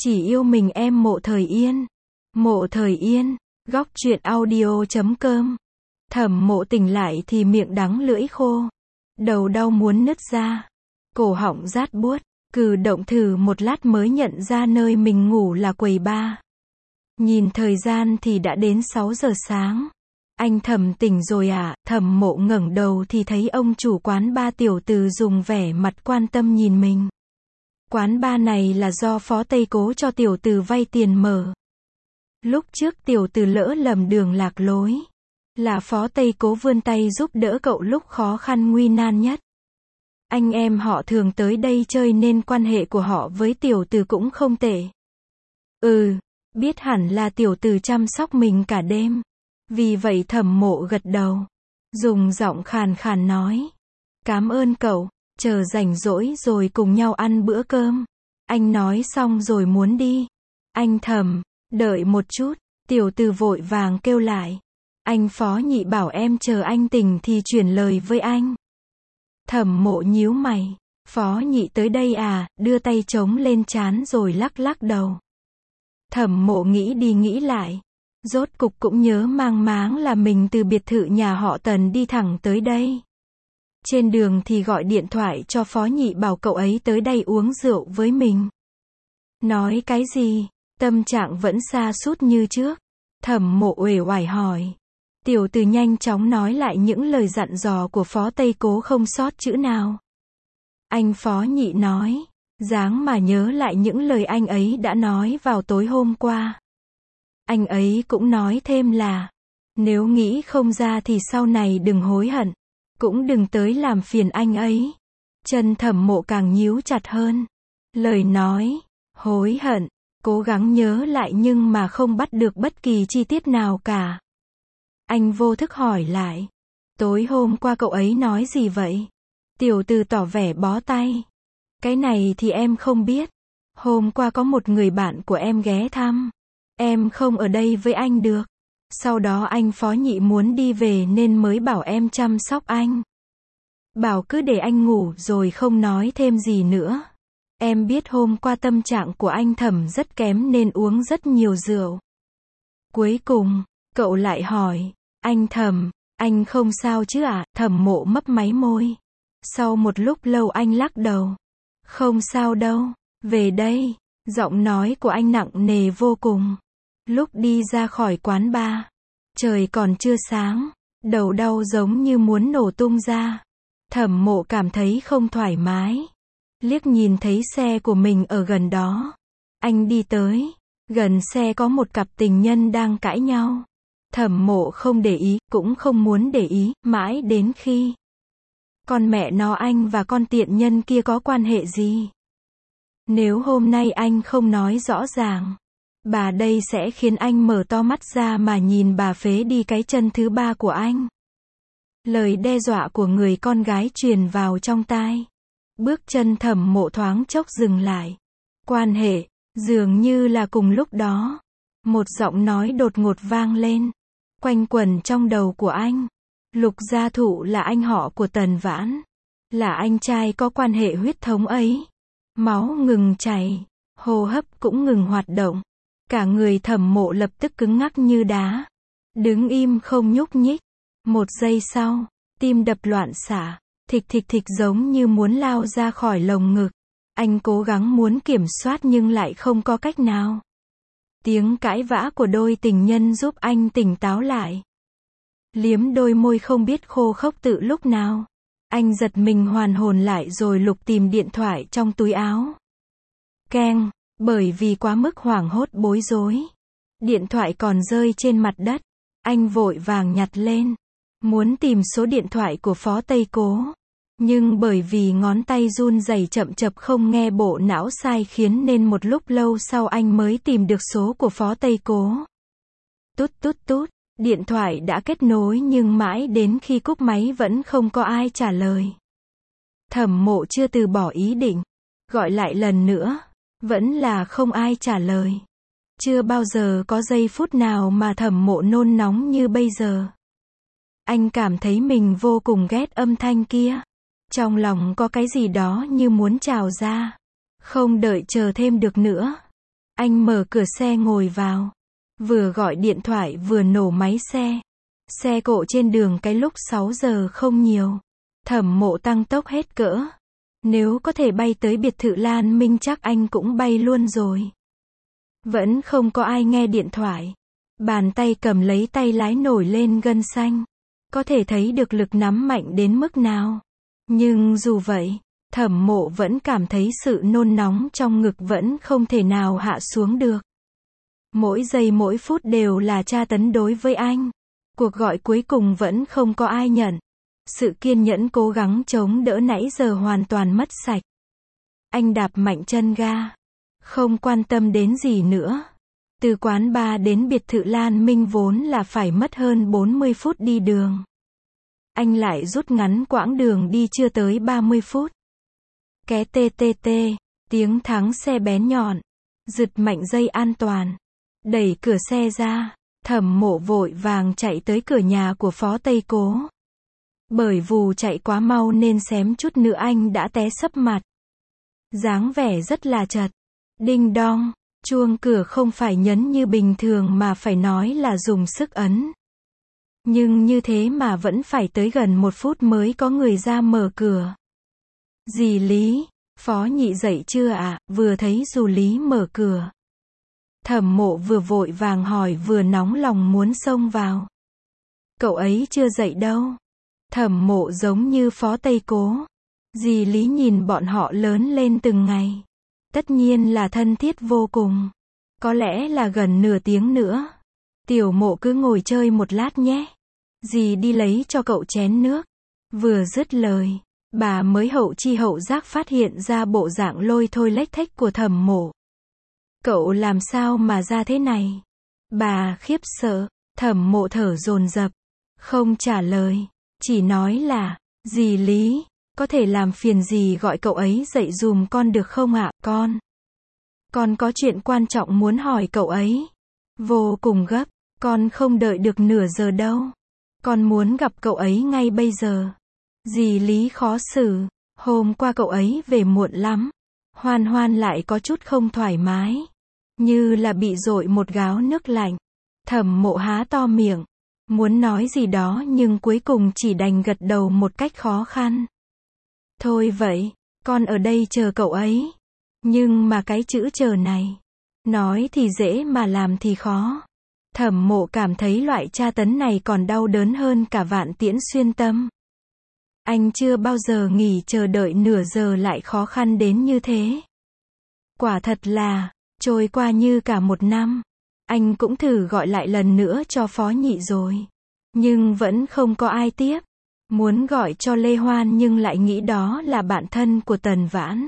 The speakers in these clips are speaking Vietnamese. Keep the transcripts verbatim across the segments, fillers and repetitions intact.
Chỉ yêu mình em Mộ Thời Yên. Mộ Thời Yên, góc truyện audio chấm com. Thẩm Mộ tỉnh lại thì miệng đắng lưỡi khô. Đầu đau muốn nứt ra. Cổ họng rát buốt. Cử động thử một lát mới nhận ra nơi mình ngủ là quầy bar. Nhìn thời gian thì đã đến sáu giờ sáng. Anh Thẩm tỉnh rồi à? Thẩm Mộ ngẩng đầu thì thấy ông chủ quán bar Tiểu Từ dùng vẻ mặt quan tâm nhìn mình. Quán bar này là do Phó Tây Cố cho Tiểu Từ vay tiền mở. Lúc trước Tiểu Từ lỡ lầm đường lạc lối. Là Phó Tây Cố vươn tay giúp đỡ cậu lúc khó khăn nguy nan nhất. Anh em họ thường tới đây chơi nên quan hệ của họ với Tiểu Từ cũng không tệ. Ừ, biết hẳn là Tiểu Từ chăm sóc mình cả đêm. Vì vậy Thẩm Mộ gật đầu. Dùng giọng khàn khàn nói. Cảm ơn cậu, chờ rảnh rỗi rồi cùng nhau ăn bữa cơm. Anh nói xong rồi muốn đi. Anh Thẩm, đợi một chút, Tiểu Từ vội vàng kêu lại. Anh Phó Nhị bảo em chờ anh tỉnh thì chuyển lời với anh. Thẩm Mộ nhíu mày. Phó Nhị tới đây à? Đưa tay chống lên trán rồi lắc lắc đầu. Thẩm Mộ nghĩ đi nghĩ lại. Rốt cục cũng nhớ mang máng là mình từ biệt thự nhà họ Tần đi thẳng tới đây. Trên đường thì gọi điện thoại cho Phó Nhị bảo cậu ấy tới đây uống rượu với mình. Nói cái gì? Tâm trạng vẫn sa sút như trước. Thẩm Mộ uể oải hỏi. Tiểu Từ nhanh chóng nói lại những lời dặn dò của Phó Tây Cố không sót chữ nào. Anh Phó Nhị nói. Dáng mà nhớ lại những lời anh ấy đã nói vào tối hôm qua. Anh ấy cũng nói thêm là, nếu nghĩ không ra thì sau này đừng hối hận, cũng đừng tới làm phiền anh ấy. Chân Thẩm Mộ càng nhíu chặt hơn. Lời nói, hối hận, cố gắng nhớ lại nhưng mà không bắt được bất kỳ chi tiết nào cả. Anh vô thức hỏi lại, tối hôm qua cậu ấy nói gì vậy? Tiểu Từ tỏ vẻ bó tay. Cái này thì em không biết. Hôm qua có một người bạn của em ghé thăm. Em không ở đây với anh được. Sau đó anh Phó Nhị muốn đi về nên mới bảo em chăm sóc anh. Bảo cứ để anh ngủ rồi không nói thêm gì nữa. Em biết hôm qua tâm trạng của anh Thẩm rất kém nên uống rất nhiều rượu. Cuối cùng, cậu lại hỏi, anh Thẩm, anh không sao chứ ạ? À? Thẩm Mộ mấp máy môi. Sau một lúc lâu anh lắc đầu. Không sao đâu, về đây. Giọng nói của anh nặng nề vô cùng. Lúc đi ra khỏi quán bar, trời còn chưa sáng, đầu đau giống như muốn nổ tung ra. Thẩm Mộ cảm thấy không thoải mái. Liếc nhìn thấy xe của mình ở gần đó. Anh đi tới, gần xe có một cặp tình nhân đang cãi nhau. Thẩm Mộ không để ý, cũng không muốn để ý, mãi đến khi con mẹ nó anh và con tiện nhân kia có quan hệ gì? Nếu hôm nay anh không nói rõ ràng, bà đây sẽ khiến anh mở to mắt ra mà nhìn bà phế đi cái chân thứ ba của anh. Lời đe dọa của người con gái truyền vào trong tai. Bước chân Thẩm Mộ thoáng chốc dừng lại. Quan hệ, dường như là cùng lúc đó. Một giọng nói đột ngột vang lên. Quanh quẩn trong đầu của anh. Lục Gia Thụ là anh họ của Tần Vãn. Là anh trai có quan hệ huyết thống ấy. Máu ngừng chảy. Hô hấp cũng ngừng hoạt động. Cả người Thẩm Mộ lập tức cứng ngắc như đá. Đứng im không nhúc nhích. Một giây sau, tim đập loạn xạ. Thịch thịch thịch giống như muốn lao ra khỏi lồng ngực. Anh cố gắng muốn kiểm soát nhưng lại không có cách nào. Tiếng cãi vã của đôi tình nhân giúp anh tỉnh táo lại. Liếm đôi môi không biết khô khốc từ lúc nào. Anh giật mình hoàn hồn lại rồi lục tìm điện thoại trong túi áo. Keng, bởi vì quá mức hoảng hốt bối rối. Điện thoại còn rơi trên mặt đất. Anh vội vàng nhặt lên. Muốn tìm số điện thoại của Phó Tây Cố. Nhưng bởi vì ngón tay run rẩy chậm chập không nghe bộ não sai khiến nên một lúc lâu sau anh mới tìm được số của Phó Tây Cố. Tút tút tút, điện thoại đã kết nối nhưng mãi đến khi cúp máy vẫn không có ai trả lời. Thẩm Mộ chưa từ bỏ ý định. Gọi lại lần nữa. Vẫn là không ai trả lời. Chưa bao giờ có giây phút nào mà Thẩm Mộ nôn nóng như bây giờ. Anh cảm thấy mình vô cùng ghét âm thanh kia. Trong lòng có cái gì đó như muốn trào ra. Không đợi chờ thêm được nữa. Anh mở cửa xe ngồi vào. Vừa gọi điện thoại vừa nổ máy xe. Xe cộ trên đường cái lúc sáu giờ không nhiều. Thẩm Mộ tăng tốc hết cỡ. Nếu có thể bay tới biệt thự Lan Minh chắc anh cũng bay luôn rồi. Vẫn không có ai nghe điện thoại. Bàn tay cầm lấy tay lái nổi lên gân xanh. Có thể thấy được lực nắm mạnh đến mức nào. Nhưng dù vậy, Thẩm Mộ vẫn cảm thấy sự nôn nóng trong ngực vẫn không thể nào hạ xuống được. Mỗi giây mỗi phút đều là tra tấn đối với anh. Cuộc gọi cuối cùng vẫn không có ai nhận. Sự kiên nhẫn cố gắng chống đỡ nãy giờ hoàn toàn mất sạch. Anh đạp mạnh chân ga. Không quan tâm đến gì nữa. Từ quán bar đến biệt thự Lan Minh vốn là phải mất hơn bốn mươi phút đi đường. Anh lại rút ngắn quãng đường đi chưa tới ba mươi phút. Ké tê tê tê, tiếng thắng xe bén nhọn. Giật mạnh dây an toàn. Đẩy cửa xe ra. Thẩm Mộ vội vàng chạy tới cửa nhà của Phó Tây Cố. Bởi vù chạy quá mau nên xém chút nữa anh đã té sấp mặt. Dáng vẻ rất là chật. Đinh đong, chuông cửa không phải nhấn như bình thường mà phải nói là dùng sức ấn. Nhưng như thế mà vẫn phải tới gần một phút mới có người ra mở cửa. Dì Lý, Phó Nhị dậy chưa ạ? À? Vừa thấy dù Lý mở cửa. Thẩm Mộ vừa vội vàng hỏi vừa nóng lòng muốn xông vào. Cậu ấy chưa dậy đâu. Thẩm Mộ giống như Phó Tây Cố. Dì Lý nhìn bọn họ lớn lên từng ngày. Tất nhiên là thân thiết vô cùng. Có lẽ là gần nửa tiếng nữa. Tiểu Mộ cứ ngồi chơi một lát nhé. Dì đi lấy cho cậu chén nước. Vừa dứt lời, bà mới hậu chi hậu giác phát hiện ra bộ dạng lôi thôi lếch thếch của Thẩm Mộ. Cậu làm sao mà ra thế này? Bà khiếp sợ. Thẩm Mộ thở dồn dập. Không trả lời. Chỉ nói là, dì Lý, có thể làm phiền dì gọi cậu ấy dậy dùm con được không ạ? Con. Con có chuyện quan trọng muốn hỏi cậu ấy. Vô cùng gấp. Con không đợi được nửa giờ đâu. Con muốn gặp cậu ấy ngay bây giờ. Dì Lý khó xử. Hôm qua cậu ấy về muộn lắm. Hoan Hoan lại có chút không thoải mái. Như là bị dội một gáo nước lạnh. Thẩm Mộ há to miệng. Muốn nói gì đó nhưng cuối cùng chỉ đành gật đầu một cách khó khăn. Thôi vậy, con ở đây chờ cậu ấy. Nhưng mà cái chữ chờ này. Nói thì dễ mà làm thì khó. Thẩm Mộ cảm thấy loại tra tấn này còn đau đớn hơn cả vạn tiễn xuyên tâm. Anh chưa bao giờ nghỉ chờ đợi nửa giờ lại khó khăn đến như thế. Quả thật là, trôi qua như cả một năm. Anh cũng thử gọi lại lần nữa cho Phó Nhị rồi. Nhưng vẫn không có ai tiếp. Muốn gọi cho Lê Hoan nhưng lại nghĩ đó là bạn thân của Tần Vãn.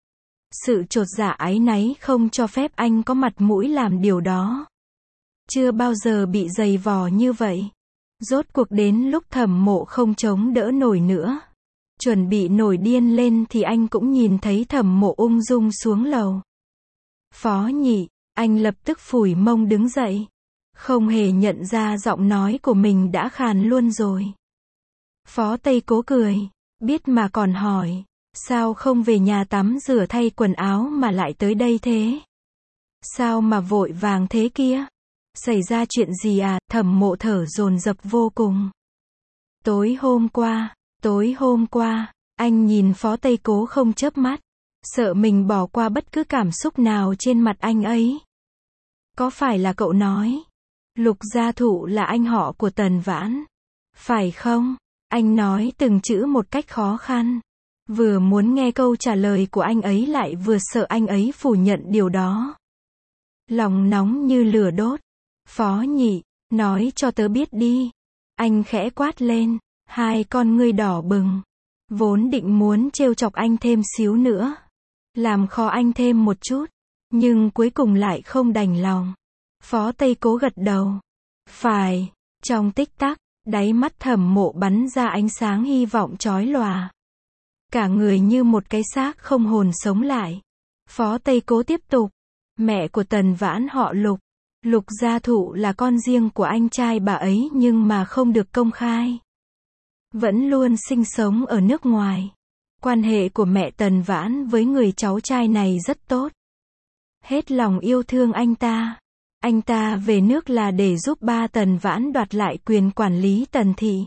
Sự chột dạ áy náy không cho phép anh có mặt mũi làm điều đó. Chưa bao giờ bị giày vò như vậy. Rốt cuộc đến lúc Thẩm Mộ không chống đỡ nổi nữa. Chuẩn bị nổi điên lên thì anh cũng nhìn thấy Thẩm Mộ ung dung xuống lầu. Phó Nhị, anh lập tức phủi mông đứng dậy. Không hề nhận ra giọng nói của mình đã khàn luôn rồi. Phó Tây Cố cười. Biết mà còn hỏi. Sao không về nhà tắm rửa thay quần áo mà lại tới đây thế? Sao mà vội vàng thế kia? Xảy ra chuyện gì à? Thẩm Mộ thở dồn dập vô cùng. Tối hôm qua, tối hôm qua, anh nhìn Phó Tây Cố không chớp mắt. Sợ mình bỏ qua bất cứ cảm xúc nào trên mặt anh ấy. Có phải là cậu nói Lục Gia Thụ là anh họ của Tần Vãn? Phải không? Anh nói từng chữ một cách khó khăn. Vừa muốn nghe câu trả lời của anh ấy lại vừa sợ anh ấy phủ nhận điều đó. Lòng nóng như lửa đốt. Phó Nhị, nói cho tớ biết đi. Anh khẽ quát lên. Hai con ngươi đỏ bừng. Vốn định muốn trêu chọc anh thêm xíu nữa. Làm khó anh thêm một chút. Nhưng cuối cùng lại không đành lòng. Phó Tây Cố gật đầu. Phải. Trong tích tắc, đáy mắt Thẩm Mộ bắn ra ánh sáng hy vọng chói lòa. Cả người như một cái xác không hồn sống lại. Phó Tây Cố tiếp tục. Mẹ của Tần Vãn họ Lục. Lục Gia Thụ là con riêng của anh trai bà ấy nhưng mà không được công khai. Vẫn luôn sinh sống ở nước ngoài. Quan hệ của mẹ Tần Vãn với người cháu trai này rất tốt. Hết lòng yêu thương anh ta. Anh ta về nước là để giúp ba Tần Vãn đoạt lại quyền quản lý Tần thị.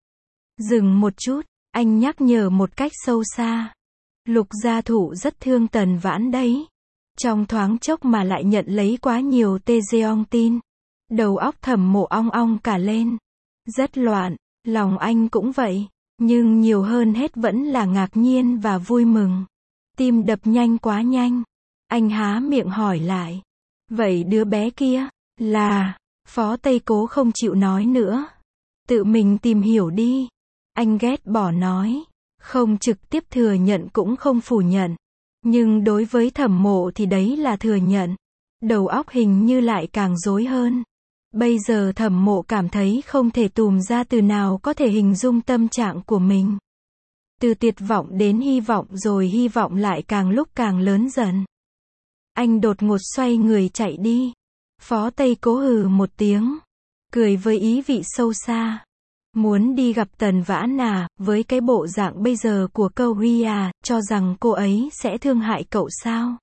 Dừng một chút, anh nhắc nhở một cách sâu xa. Lục gia thụ rất thương Tần Vãn đấy. Trong thoáng chốc mà lại nhận lấy quá nhiều tê giê tin. Đầu óc Thẩm Mộ ong ong cả lên. Rất loạn, lòng anh cũng vậy. Nhưng nhiều hơn hết vẫn là ngạc nhiên và vui mừng. Tim đập nhanh quá nhanh. Anh há miệng hỏi lại. Vậy đứa bé kia, là... Phó Tây Cố không chịu nói nữa. Tự mình tìm hiểu đi. Anh ghét bỏ nói. Không trực tiếp thừa nhận cũng không phủ nhận. Nhưng đối với Thẩm Mộ thì đấy là thừa nhận. Đầu óc hình như lại càng rối hơn. Bây giờ Thẩm Mộ cảm thấy không thể tùm ra từ nào có thể hình dung tâm trạng của mình. Từ tuyệt vọng đến hy vọng rồi hy vọng lại càng lúc càng lớn dần. Anh đột ngột xoay người chạy đi. Phó Tây Cố hừ một tiếng. Cười với ý vị sâu xa. Muốn đi gặp Tần Vãn à, với cái bộ dạng bây giờ của Câu Huy à, cho rằng cô ấy sẽ thương hại cậu sao?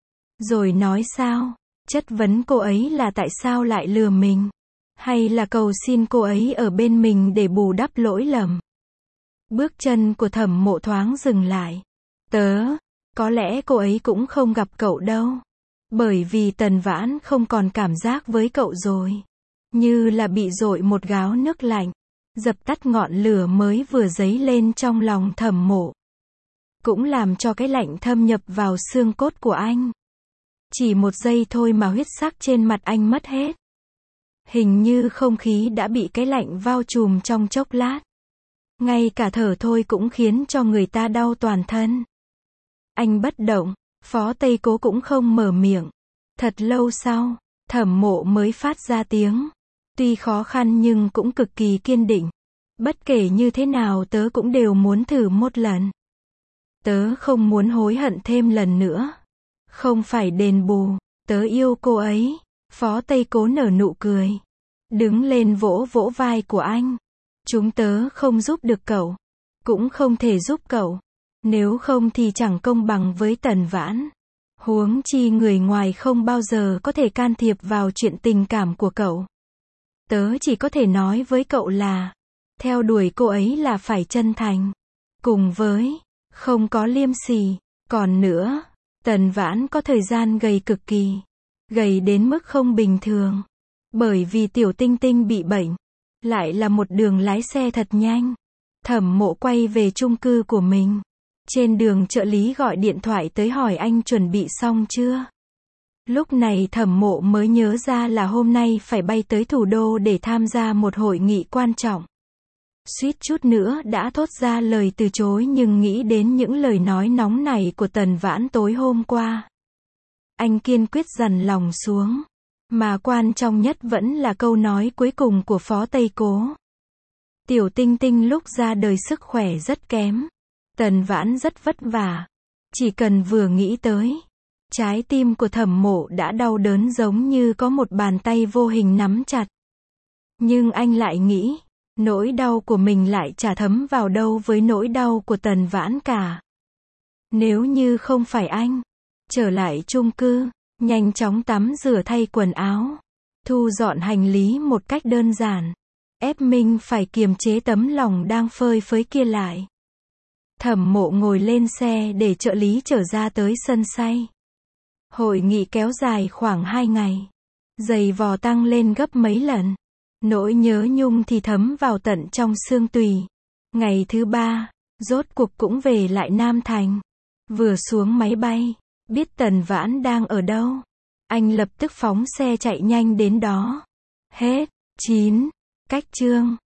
Rồi nói sao? Chất vấn cô ấy là tại sao lại lừa mình? Hay là cầu xin cô ấy ở bên mình để bù đắp lỗi lầm? Bước chân của Thẩm Mộ thoáng dừng lại. Tớ, có lẽ cô ấy cũng không gặp cậu đâu. Bởi vì Tần Vãn không còn cảm giác với cậu rồi. Như là bị dội một gáo nước lạnh. Dập tắt ngọn lửa mới vừa dấy lên trong lòng Thẩm Mộ. Cũng làm cho cái lạnh thâm nhập vào xương cốt của anh. Chỉ một giây thôi mà huyết sắc trên mặt anh mất hết. Hình như không khí đã bị cái lạnh bao trùm trong chốc lát. Ngay cả thở thôi cũng khiến cho người ta đau toàn thân. Anh bất động, Phó Tây Cố cũng không mở miệng. Thật lâu sau, Thẩm Mộ mới phát ra tiếng. Tuy khó khăn nhưng cũng cực kỳ kiên định. Bất kể như thế nào tớ cũng đều muốn thử một lần. Tớ không muốn hối hận thêm lần nữa. Không phải đền bù, tớ yêu cô ấy. Phó Tây Cố nở nụ cười. Đứng lên vỗ vỗ vai của anh. Chúng tớ không giúp được cậu. Cũng không thể giúp cậu. Nếu không thì chẳng công bằng với Tần Vãn. Huống chi người ngoài không bao giờ có thể can thiệp vào chuyện tình cảm của cậu. Tớ chỉ có thể nói với cậu là, theo đuổi cô ấy là phải chân thành. Cùng với, không có liêm sỉ. Còn nữa, Tần Vãn có thời gian gầy cực kỳ. Gầy đến mức không bình thường. Bởi vì Tiểu Tinh Tinh bị bệnh. Lại là một đường lái xe thật nhanh. Thẩm Mộ quay về chung cư của mình. Trên đường trợ lý gọi điện thoại tới hỏi anh chuẩn bị xong chưa. Lúc này Thẩm Mộ mới nhớ ra là hôm nay phải bay tới thủ đô để tham gia một hội nghị quan trọng. Suýt chút nữa đã thốt ra lời từ chối nhưng nghĩ đến những lời nói nóng này của Tần Vãn tối hôm qua. Anh kiên quyết dằn lòng xuống. Mà quan trọng nhất vẫn là câu nói cuối cùng của Phó Tây Cố. Tiểu Tinh Tinh lúc ra đời sức khỏe rất kém. Tần Vãn rất vất vả. Chỉ cần vừa nghĩ tới, trái tim của Thẩm Mộ đã đau đớn giống như có một bàn tay vô hình nắm chặt. Nhưng anh lại nghĩ, nỗi đau của mình lại chả thấm vào đâu với nỗi đau của Tần Vãn cả. Nếu như không phải anh, trở lại chung cư, nhanh chóng tắm rửa thay quần áo, thu dọn hành lý một cách đơn giản, ép mình phải kiềm chế tấm lòng đang phơi phới kia lại. Thẩm Mộ ngồi lên xe để trợ lý chở ra tới sân say. Hội nghị kéo dài khoảng hai ngày. Giày vò tăng lên gấp mấy lần. Nỗi nhớ nhung thì thấm vào tận trong xương tùy. Ngày thứ ba, rốt cuộc cũng về lại Nam Thành. Vừa xuống máy bay, biết Tần Vãn đang ở đâu. Anh lập tức phóng xe chạy nhanh đến đó. Hết. chín. Cách chương